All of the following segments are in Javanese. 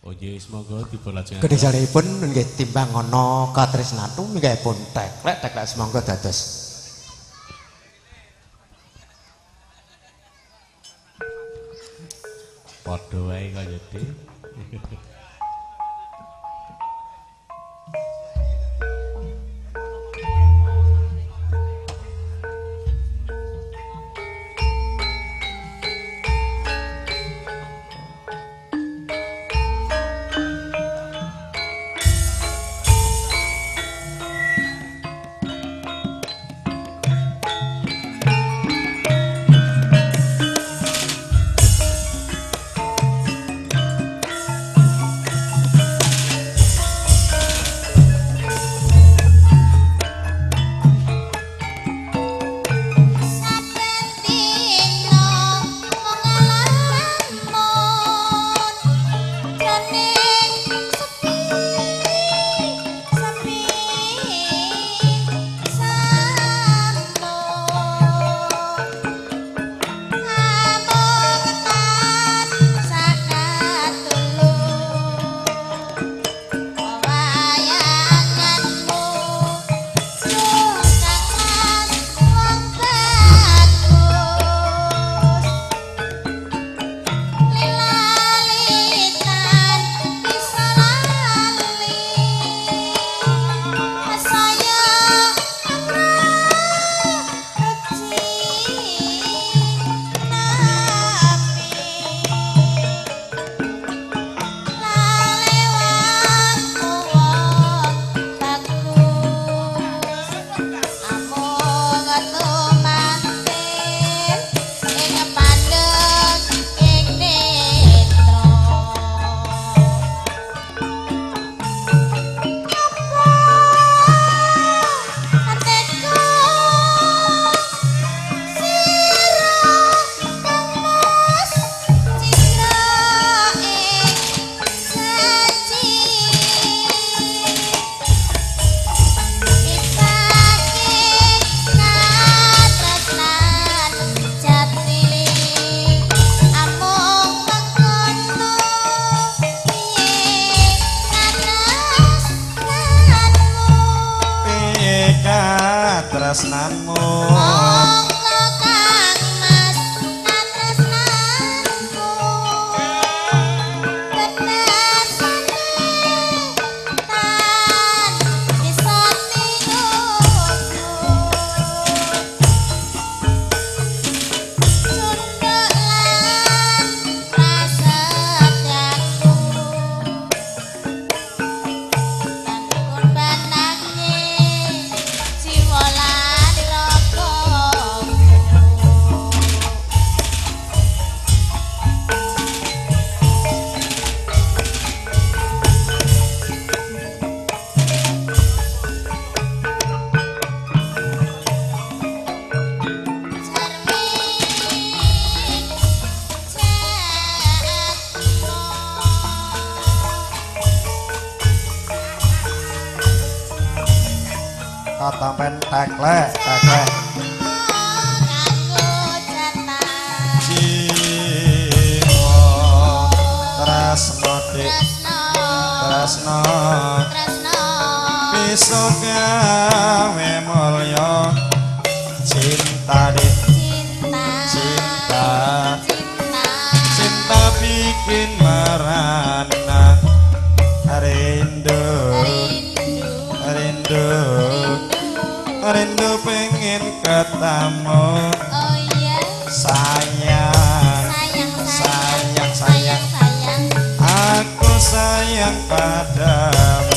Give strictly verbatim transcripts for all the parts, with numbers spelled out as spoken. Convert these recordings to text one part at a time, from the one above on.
Oh nggih semoga dipun Gedhe salehipun nggih timbang ana katresnatu nggih pun teklek teklek semangga dados padha wae kaya dhewe. Katampen teklek teklek jiwa tresno dik tresno bisa gawe mulya cinta dik cinta cinta bikin merana rindu rindu rindu pengen ketemu oh iya sayang sayang sayang sayang sayang aku sayang padamu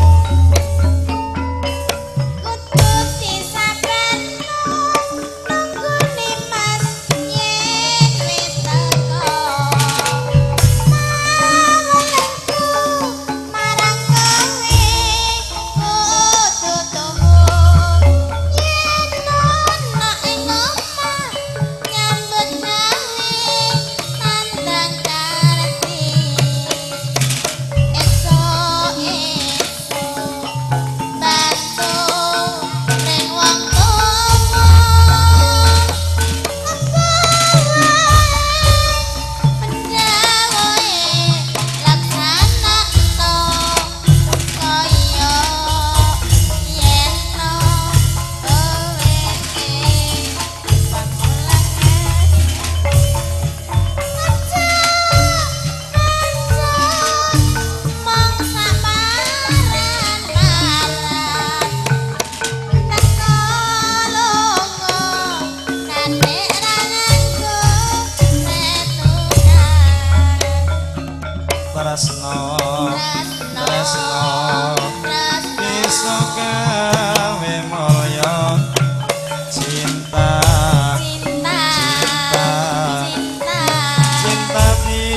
kudu disabarno nunggune mas yen wis teko mawelku marang kowe kudu tunggu yen ana ing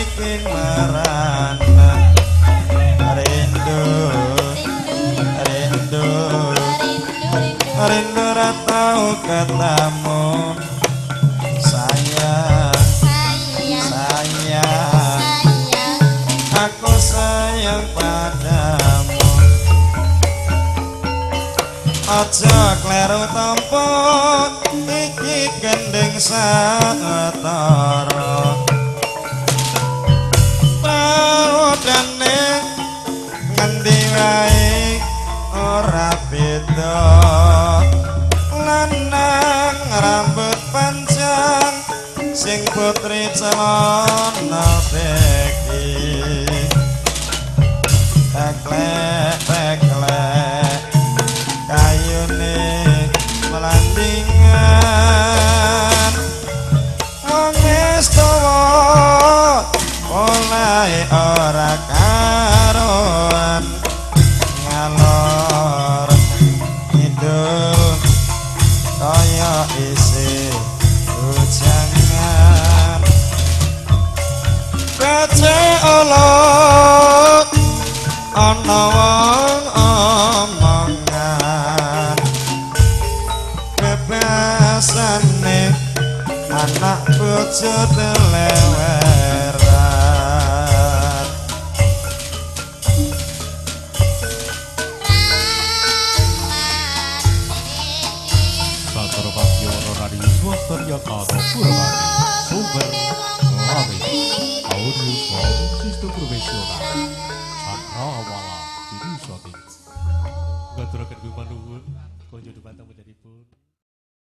makin merana rindu rindu rindu ra tau ketemu sayang sayang aku sayang padamu aja kleru tampa iki gendeng satara padane ngendi wae ora beda lanang rambut panjang sing putri celana beki teklek teklek kayune melandingan wong wis tuwa oleh ora karuan ngalor ngidul kaya isi ujangan kece olot ana wong omongan bebasane anak bojo teleweran Satur Pakyoro Radio Swasta Jakarta Purwadi Sumber Lari Audio Sound Sistem Profesional Cakrawala Diri Shooting Gaturakan Bimanuhun Konjo Dupanta menjadi pun